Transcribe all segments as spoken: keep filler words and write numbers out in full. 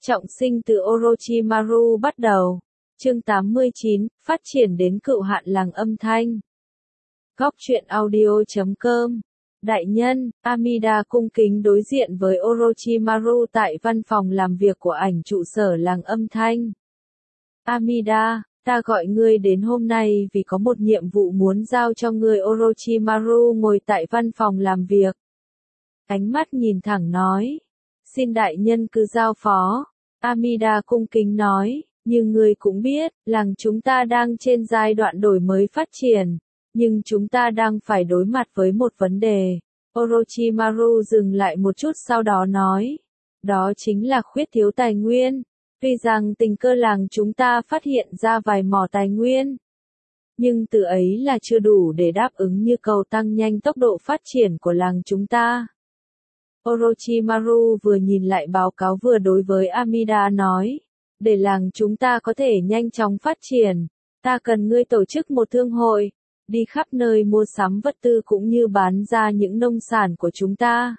Trọng sinh từ Orochimaru bắt đầu. Chương tám mươi chín, phát triển đến cựu hạn làng âm thanh. Góc truyện audio chấm com. Đại nhân, Amida cung kính đối diện với Orochimaru tại văn phòng làm việc của ảnh trụ sở làng âm thanh. Amida, ta gọi ngươi đến hôm nay vì có một nhiệm vụ muốn giao cho ngươi. Orochimaru ngồi tại văn phòng làm việc. Ánh mắt nhìn thẳng nói. Xin đại nhân cứ giao phó. Amida cung kính nói, như ngươi cũng biết, làng chúng ta đang trên giai đoạn đổi mới phát triển, nhưng chúng ta đang phải đối mặt với một vấn đề. Orochimaru dừng lại một chút sau đó nói, đó chính là khuyết thiếu tài nguyên. Tuy rằng tình cờ làng chúng ta phát hiện ra vài mỏ tài nguyên, nhưng từ ấy là chưa đủ để đáp ứng nhu cầu tăng nhanh tốc độ phát triển của làng chúng ta. Orochimaru vừa nhìn lại báo cáo vừa đối với Amida nói, để làng chúng ta có thể nhanh chóng phát triển, ta cần ngươi tổ chức một thương hội, đi khắp nơi mua sắm vật tư cũng như bán ra những nông sản của chúng ta.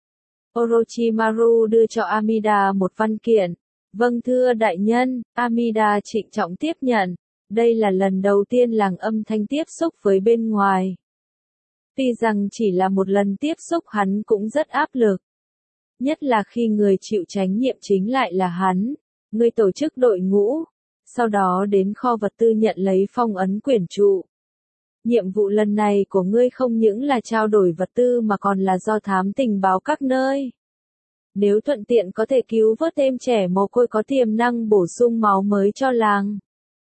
Orochimaru đưa cho Amida một văn kiện. Vâng thưa đại nhân, Amida trịnh trọng tiếp nhận, đây là lần đầu tiên làng âm thanh tiếp xúc với bên ngoài. Tuy rằng chỉ là một lần tiếp xúc hắn cũng rất áp lực. Nhất là khi người chịu trách nhiệm chính lại là hắn. Ngươi tổ chức đội ngũ, sau đó đến kho vật tư nhận lấy phong ấn quyển trụ. Nhiệm vụ lần này của ngươi không những là trao đổi vật tư mà còn là do thám tình báo các nơi. Nếu thuận tiện có thể cứu vớt thêm trẻ mồ côi có tiềm năng bổ sung máu mới cho làng.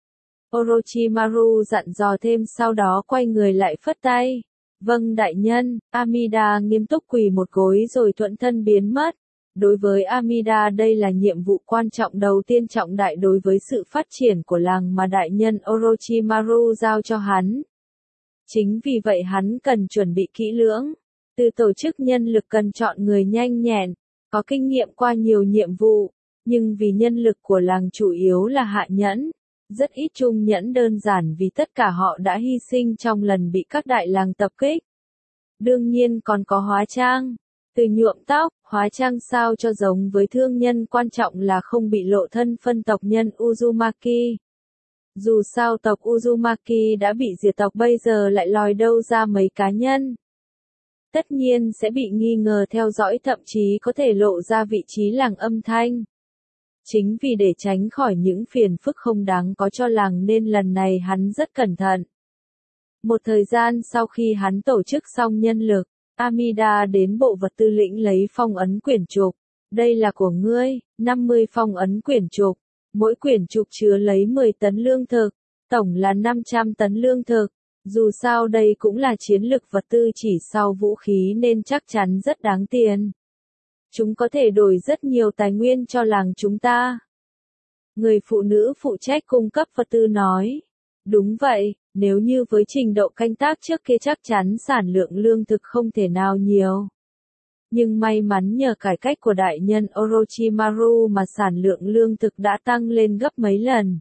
Orochimaru dặn dò thêm sau đó quay người lại phất tay. Vâng đại nhân, Amida nghiêm túc quỳ một gối rồi thuận thân biến mất. Đối với Amida đây là nhiệm vụ quan trọng đầu tiên trọng đại đối với sự phát triển của làng mà đại nhân Orochimaru giao cho hắn. Chính vì vậy hắn cần chuẩn bị kỹ lưỡng. Từ tổ chức nhân lực cần chọn người nhanh nhẹn, có kinh nghiệm qua nhiều nhiệm vụ, nhưng vì nhân lực của làng chủ yếu là hạ nhẫn. Rất ít trung nhẫn đơn giản vì tất cả họ đã hy sinh trong lần bị các đại làng tập kích. Đương nhiên còn có hóa trang. Từ nhuộm tóc, hóa trang sao cho giống với thương nhân quan trọng là không bị lộ thân phân tộc nhân Uzumaki. Dù sao tộc Uzumaki đã bị diệt tộc bây giờ lại lòi đâu ra mấy cá nhân. Tất nhiên sẽ bị nghi ngờ theo dõi thậm chí có thể lộ ra vị trí làng âm thanh. Chính vì để tránh khỏi những phiền phức không đáng có cho làng nên lần này hắn rất cẩn thận. Một thời gian sau khi hắn tổ chức xong nhân lực, Amida đến bộ vật tư lĩnh lấy phong ấn quyển trục. Đây là của ngươi, năm mươi phong ấn quyển trục. Mỗi quyển trục chứa lấy mười tấn lương thực, tổng là năm trăm tấn lương thực. Dù sao đây cũng là chiến lực vật tư chỉ sau vũ khí nên chắc chắn rất đáng tiền. Chúng có thể đổi rất nhiều tài nguyên cho làng chúng ta. Người phụ nữ phụ trách cung cấp vật tư nói. Đúng vậy, nếu như với trình độ canh tác trước kia chắc chắn sản lượng lương thực không thể nào nhiều. Nhưng may mắn nhờ cải cách của đại nhân Orochimaru mà sản lượng lương thực đã tăng lên gấp mấy lần.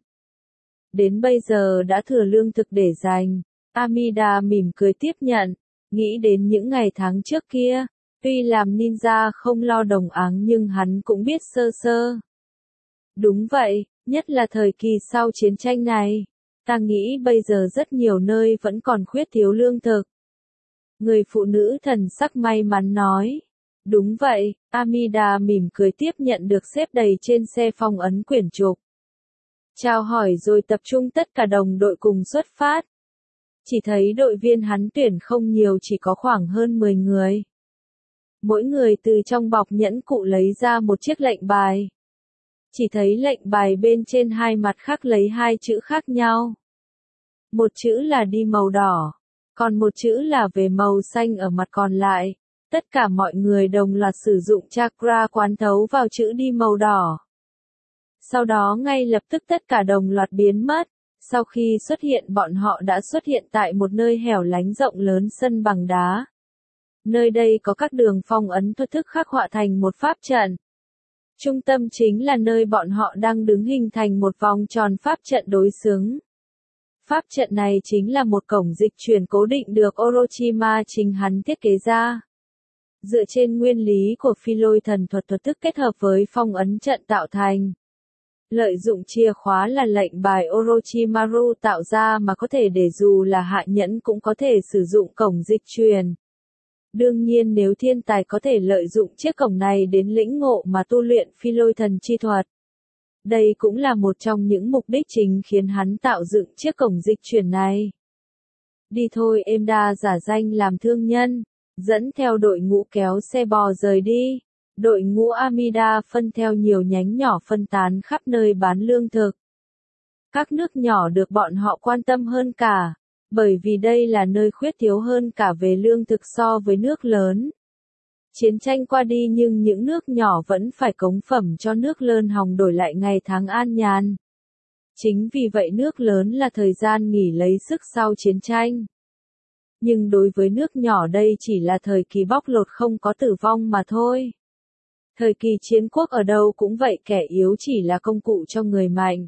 Đến bây giờ đã thừa lương thực để dành. Amida mỉm cười tiếp nhận, nghĩ đến những ngày tháng trước kia. Tuy làm ninja không lo đồng áng nhưng hắn cũng biết sơ sơ. Đúng vậy, nhất là thời kỳ sau chiến tranh này. Ta nghĩ bây giờ rất nhiều nơi vẫn còn khuyết thiếu lương thực. Người phụ nữ thần sắc may mắn nói. Đúng vậy, Amida mỉm cười tiếp nhận được xếp đầy trên xe phong ấn quyển trục. Chào hỏi rồi tập trung tất cả đồng đội cùng xuất phát. Chỉ thấy đội viên hắn tuyển không nhiều chỉ có khoảng hơn mười người. Mỗi người từ trong bọc nhẫn cụ lấy ra một chiếc lệnh bài. Chỉ thấy lệnh bài bên trên hai mặt khắc lấy hai chữ khác nhau. Một chữ là đi màu đỏ, còn một chữ là về màu xanh ở mặt còn lại. Tất cả mọi người đồng loạt sử dụng chakra quán thấu vào chữ đi màu đỏ. Sau đó ngay lập tức tất cả đồng loạt biến mất. Sau khi xuất hiện bọn họ đã xuất hiện tại một nơi hẻo lánh rộng lớn sân bằng đá. Nơi đây có các đường phong ấn thuật thức khắc họa thành một pháp trận. Trung tâm chính là nơi bọn họ đang đứng hình thành một vòng tròn pháp trận đối xứng. Pháp trận này chính là một cổng dịch chuyển cố định được Orochimaru chính hắn thiết kế ra. dựa trên nguyên lý của phi lôi thần thuật thuật thức kết hợp với phong ấn trận tạo thành. Lợi dụng chìa khóa là lệnh bài Orochimaru tạo ra mà có thể để dù là hạ nhẫn cũng có thể sử dụng cổng dịch truyền. Đương nhiên nếu thiên tài có thể lợi dụng chiếc cổng này đến lĩnh ngộ mà tu luyện phi lôi thần chi thuật. Đây cũng là một trong những mục đích chính khiến hắn tạo dựng chiếc cổng dịch truyền này. Đi thôi, Enda giả danh làm thương nhân, dẫn theo đội ngũ kéo xe bò rời đi. Đội ngũ Amida phân theo nhiều nhánh nhỏ phân tán khắp nơi bán lương thực. Các nước nhỏ được bọn họ quan tâm hơn cả, bởi vì đây là nơi khuyết thiếu hơn cả về lương thực so với nước lớn. Chiến tranh qua đi nhưng những nước nhỏ vẫn phải cống phẩm cho nước lớn hòng đổi lại ngày tháng an nhàn. Chính vì vậy nước lớn là thời gian nghỉ lấy sức sau chiến tranh. Nhưng đối với nước nhỏ đây chỉ là thời kỳ bóc lột không có tử vong mà thôi. Thời kỳ chiến quốc ở đâu cũng vậy, kẻ yếu chỉ là công cụ cho người mạnh.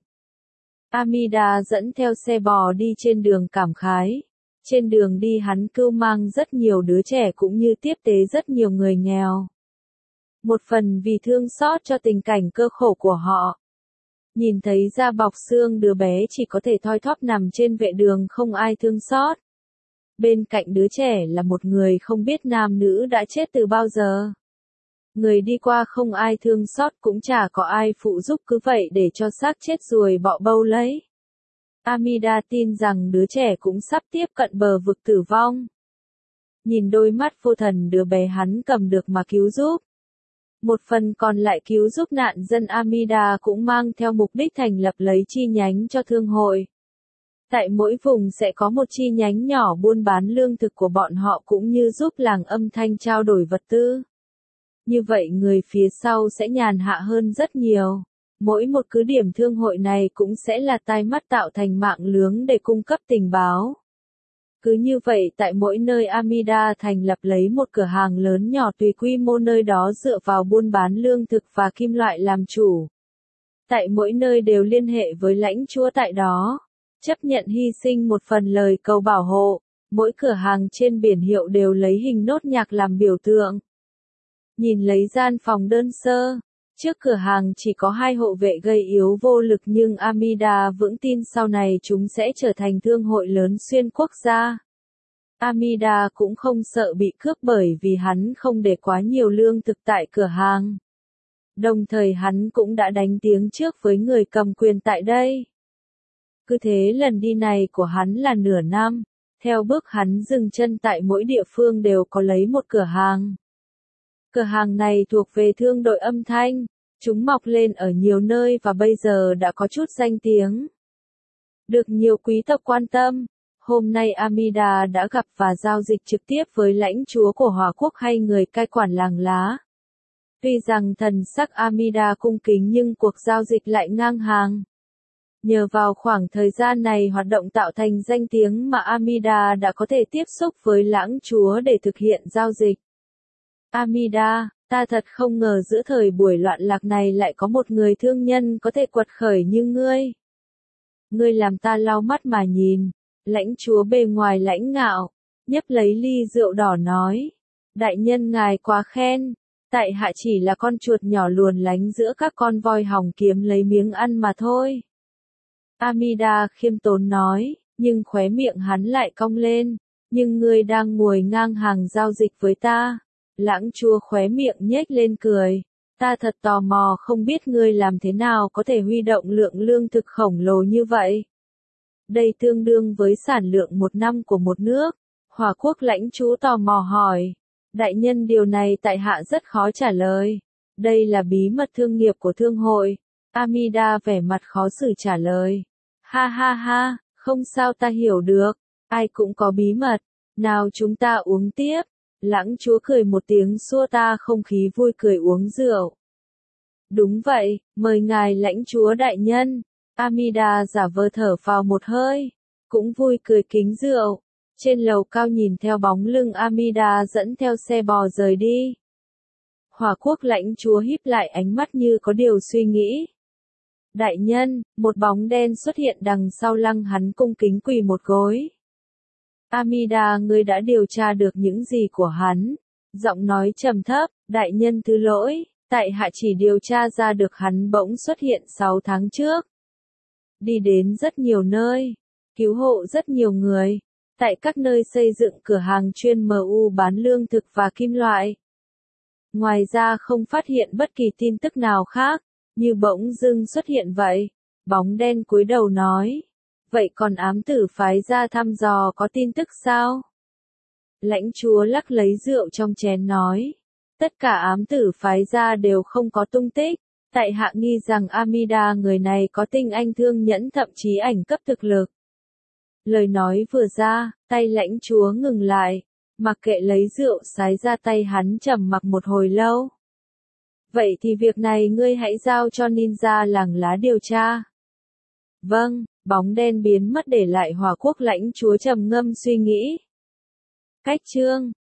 Amida dẫn theo xe bò đi trên đường cảm khái. Trên đường đi hắn cưu mang rất nhiều đứa trẻ cũng như tiếp tế rất nhiều người nghèo. Một phần vì thương xót cho tình cảnh cơ khổ của họ. Nhìn thấy da bọc xương đứa bé chỉ có thể thoi thóp nằm trên vệ đường không ai thương xót. Bên cạnh đứa trẻ là một người không biết nam nữ đã chết từ bao giờ. Người đi qua không ai thương xót cũng chả có ai phụ giúp, cứ vậy để cho xác chết ruồi bọ bâu lấy. Amida tin rằng đứa trẻ cũng sắp tiếp cận bờ vực tử vong. Nhìn đôi mắt vô thần đứa bé hắn cầm được mà cứu giúp. Một phần còn lại cứu giúp nạn dân, Amida cũng mang theo mục đích thành lập lấy chi nhánh cho thương hội. Tại mỗi vùng sẽ có một chi nhánh nhỏ buôn bán lương thực của bọn họ cũng như giúp làng âm thanh trao đổi vật tư. Như vậy người phía sau sẽ nhàn hạ hơn rất nhiều. Mỗi một cứ điểm thương hội này cũng sẽ là tai mắt tạo thành mạng lưới để cung cấp tình báo. Cứ như vậy tại mỗi nơi Amida thành lập lấy một cửa hàng lớn nhỏ tùy quy mô nơi đó dựa vào buôn bán lương thực và kim loại làm chủ. Tại mỗi nơi đều liên hệ với lãnh chúa tại đó, chấp nhận hy sinh một phần lời cầu bảo hộ. Mỗi cửa hàng trên biển hiệu đều lấy hình nốt nhạc làm biểu tượng. Nhìn lấy gian phòng đơn sơ, trước cửa hàng chỉ có hai hộ vệ gầy yếu vô lực nhưng Amida vững tin sau này chúng sẽ trở thành thương hội lớn xuyên quốc gia. Amida cũng không sợ bị cướp bởi vì hắn không để quá nhiều lương thực tại cửa hàng. Đồng thời hắn cũng đã đánh tiếng trước với người cầm quyền tại đây. Cứ thế lần đi này của hắn là nửa năm, theo bước hắn dừng chân tại mỗi địa phương đều có lấy một cửa hàng. Cửa hàng này thuộc về thương đội âm thanh, chúng mọc lên ở nhiều nơi và bây giờ đã có chút danh tiếng. Được nhiều quý tộc quan tâm, hôm nay Amida đã gặp và giao dịch trực tiếp với lãnh chúa của Hỏa Quốc hay người cai quản làng lá. Tuy rằng thần sắc Amida cung kính nhưng cuộc giao dịch lại ngang hàng. Nhờ vào khoảng thời gian này hoạt động tạo thành danh tiếng mà Amida đã có thể tiếp xúc với lãnh chúa để thực hiện giao dịch. Amida, ta thật không ngờ giữa thời buổi loạn lạc này lại có một người thương nhân có thể quật khởi như ngươi. Ngươi làm ta lau mắt mà nhìn. Lãnh chúa bề ngoài lãnh ngạo, nhấp lấy ly rượu đỏ nói. Đại nhân ngài quá khen, tại hạ chỉ là con chuột nhỏ luồn lánh giữa các con voi hòng kiếm lấy miếng ăn mà thôi. Amida khiêm tốn nói, nhưng khóe miệng hắn lại cong lên. Nhưng ngươi đang ngồi ngang hàng giao dịch với ta. Lãnh chúa khóe miệng nhếch lên cười. Ta thật tò mò không biết ngươi làm thế nào có thể huy động lượng lương thực khổng lồ như vậy. Đây tương đương với sản lượng một năm của một nước. Hỏa Quốc lãnh chúa tò mò hỏi. Đại nhân điều này tại hạ rất khó trả lời. Đây là bí mật thương nghiệp của thương hội. Amida vẻ mặt khó xử trả lời. Ha ha ha, không sao ta hiểu được. Ai cũng có bí mật. Nào chúng ta uống tiếp. Lãnh chúa cười một tiếng xua ta không khí vui cười uống rượu. Đúng vậy, mời ngài lãnh chúa đại nhân. Amida giả vờ thở phào một hơi, cũng vui cười kính rượu. Trên lầu cao nhìn theo bóng lưng Amida dẫn theo xe bò rời đi. Hỏa Quốc lãnh chúa híp lại ánh mắt như có điều suy nghĩ. Đại nhân, một bóng đen xuất hiện đằng sau lưng hắn cung kính quỳ một gối. Amida, ngươi đã điều tra được những gì của hắn? Giọng nói trầm thấp, đại nhân thứ lỗi, tại hạ chỉ điều tra ra được hắn bỗng xuất hiện sáu tháng trước. Đi đến rất nhiều nơi, cứu hộ rất nhiều người, tại các nơi xây dựng cửa hàng chuyên em u bán lương thực và kim loại. Ngoài ra không phát hiện bất kỳ tin tức nào khác, như bỗng dưng xuất hiện vậy. Bóng đen cúi đầu nói. Vậy còn ám tử phái ra thăm dò có tin tức sao? Lãnh chúa lắc lấy rượu trong chén nói. Tất cả ám tử phái ra đều không có tung tích. Tại hạ nghi rằng Amida người này có tinh anh thương nhẫn thậm chí ảnh cấp thực lực. Lời nói vừa ra, tay lãnh chúa ngừng lại. Mặc kệ lấy rượu sái ra tay hắn trầm mặc một hồi lâu. Vậy thì việc này ngươi hãy giao cho ninja làng lá điều tra. Vâng, bóng đen biến mất để lại Hỏa Quốc lãnh chúa trầm ngâm suy nghĩ. Cách chương